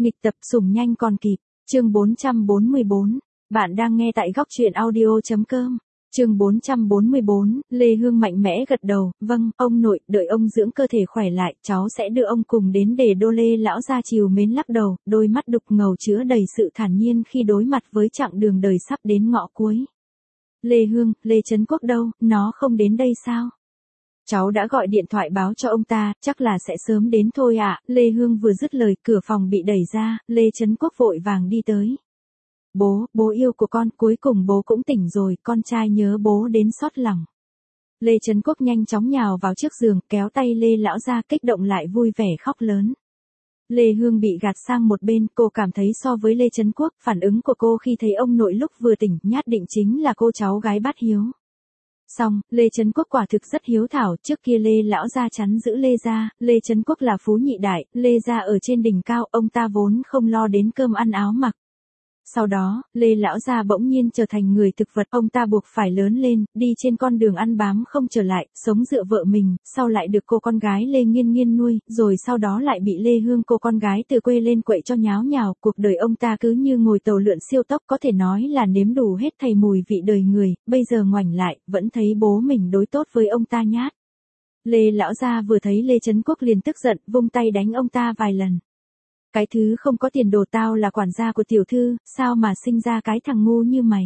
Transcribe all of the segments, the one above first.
Nghịch tập sủng nhanh còn kịp. Chương 444. Bạn đang nghe tại góc truyện audio.com. Chương 444, Lê Hương mạnh mẽ gật đầu, vâng, ông nội, đợi ông dưỡng cơ thể khỏe lại, cháu sẽ đưa ông cùng đến Đề Đô. Lê lão gia trìu mến lắc đầu, đôi mắt đục ngầu chứa đầy sự thản nhiên khi đối mặt với chặng đường đời sắp đến ngõ cuối. Lê Hương, Lê Trấn Quốc đâu, nó không đến đây sao? Cháu đã gọi điện thoại báo cho ông ta, chắc là sẽ sớm đến thôi ạ. Lê Hương vừa dứt lời, cửa phòng bị đẩy ra, Lê Trấn Quốc vội vàng đi tới. Bố yêu của con, cuối cùng bố cũng tỉnh rồi, con trai nhớ bố đến xót lòng. Lê Trấn Quốc nhanh chóng nhào vào trước giường, kéo tay Lê lão ra, kích động lại vui vẻ khóc lớn. Lê Hương bị gạt sang một bên, cô cảm thấy so với Lê Trấn Quốc, phản ứng của cô khi thấy ông nội lúc vừa tỉnh, nhát định chính là cô cháu gái bát hiếu. Xong, Lê Trấn Quốc quả thực rất hiếu thảo, trước kia Lê lão gia chắn giữ Lê gia, Lê Trấn Quốc là phú nhị đại, Lê gia ở trên đỉnh cao, ông ta vốn không lo đến cơm ăn áo mặc. Sau đó, Lê lão gia bỗng nhiên trở thành người thực vật, ông ta buộc phải lớn lên, đi trên con đường ăn bám không trở lại, sống dựa vợ mình, sau lại được cô con gái Lê Nghiên Nghiên nuôi, rồi sau đó lại bị Lê Hương cô con gái từ quê lên quậy cho nháo nhào, cuộc đời ông ta cứ như ngồi tàu lượn siêu tốc, có thể nói là nếm đủ hết thảy mùi vị đời người, bây giờ ngoảnh lại, vẫn thấy bố mình đối tốt với ông ta nhát. Lê lão gia vừa thấy Lê Trấn Quốc liền tức giận, vung tay đánh ông ta vài lần. Cái thứ không có tiền đồ, tao là quản gia của tiểu thư, sao mà sinh ra cái thằng ngu như mày.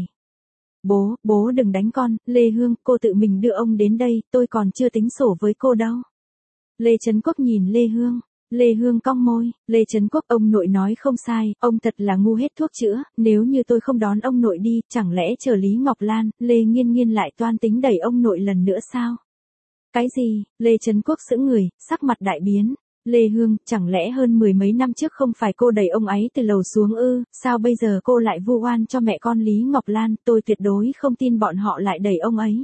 Bố đừng đánh con, Lê Hương, cô tự mình đưa ông đến đây, tôi còn chưa tính sổ với cô đâu. Lê Trấn Quốc nhìn Lê Hương cong môi, Lê Trấn Quốc, ông nội nói không sai, ông thật là ngu hết thuốc chữa, nếu như tôi không đón ông nội đi, chẳng lẽ chờ Lý Ngọc Lan, Lê Nghiên Nghiên lại toan tính đẩy ông nội lần nữa sao? Cái gì? Lê Trấn Quốc sững người, sắc mặt đại biến. Lê Hương, chẳng lẽ hơn mười mấy năm trước không phải cô đẩy ông ấy từ lầu xuống ư, sao bây giờ cô lại vu oan cho mẹ con Lý Ngọc Lan, tôi tuyệt đối không tin bọn họ lại đẩy ông ấy.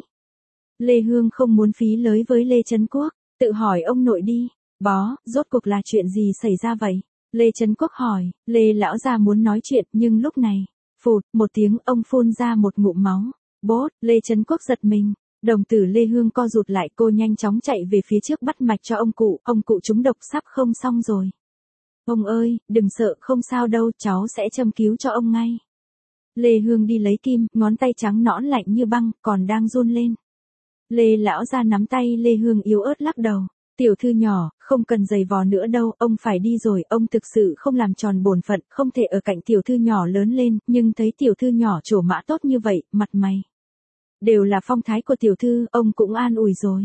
Lê Hương không muốn phí lới với Lê Trấn Quốc, tự hỏi ông nội đi, rốt cuộc là chuyện gì xảy ra vậy? Lê Trấn Quốc hỏi, Lê lão gia muốn nói chuyện nhưng lúc này, phụt, một tiếng ông phun ra một ngụm máu, Lê Trấn Quốc giật mình. Đồng tử Lê Hương co rụt lại, cô nhanh chóng chạy về phía trước bắt mạch cho ông cụ trúng độc sắp không xong rồi. Ông ơi, đừng sợ, không sao đâu, cháu sẽ châm cứu cho ông ngay. Lê Hương đi lấy kim, ngón tay trắng nõn lạnh như băng, còn đang run lên. Lê lão ra nắm tay Lê Hương yếu ớt lắc đầu. Tiểu thư nhỏ, không cần giày vò nữa đâu, ông phải đi rồi, ông thực sự không làm tròn bổn phận, không thể ở cạnh tiểu thư nhỏ lớn lên, nhưng thấy tiểu thư nhỏ trổ mã tốt như vậy, mặt mày đều là phong thái của tiểu thư, ông cũng an ủi rồi.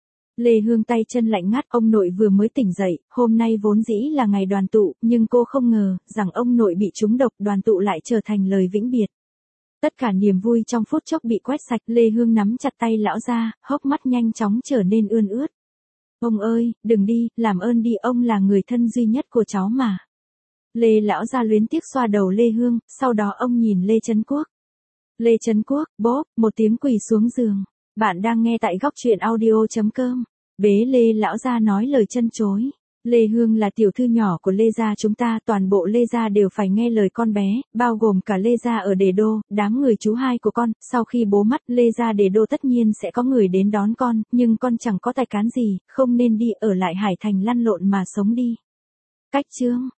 Lê Hương tay chân lạnh ngắt, ông nội vừa mới tỉnh dậy, hôm nay vốn dĩ là ngày đoàn tụ, nhưng cô không ngờ, rằng ông nội bị trúng độc, đoàn tụ lại trở thành lời vĩnh biệt. Tất cả niềm vui trong phút chốc bị quét sạch, Lê Hương nắm chặt tay lão ra, hốc mắt nhanh chóng trở nên ươn ướt. Ông ơi, đừng đi, làm ơn đi, ông là người thân duy nhất của cháu mà. Lê lão ra luyến tiếc xoa đầu Lê Hương, sau đó ông nhìn Lê Trấn Quốc. Lê Trấn Quốc, một tiếng quỳ xuống giường. Bạn đang nghe tại góc truyện audio.com. Bế Lê lão gia nói lời chân chối. Lê Hương là tiểu thư nhỏ của Lê gia chúng ta, toàn bộ Lê gia đều phải nghe lời con bé, bao gồm cả Lê gia ở Đề Đô, đám người chú hai của con, sau khi bố mất Lê gia Đề Đô tất nhiên sẽ có người đến đón con, nhưng con chẳng có tài cán gì, không nên đi, ở lại Hải Thành lăn lộn mà sống đi. Cách chương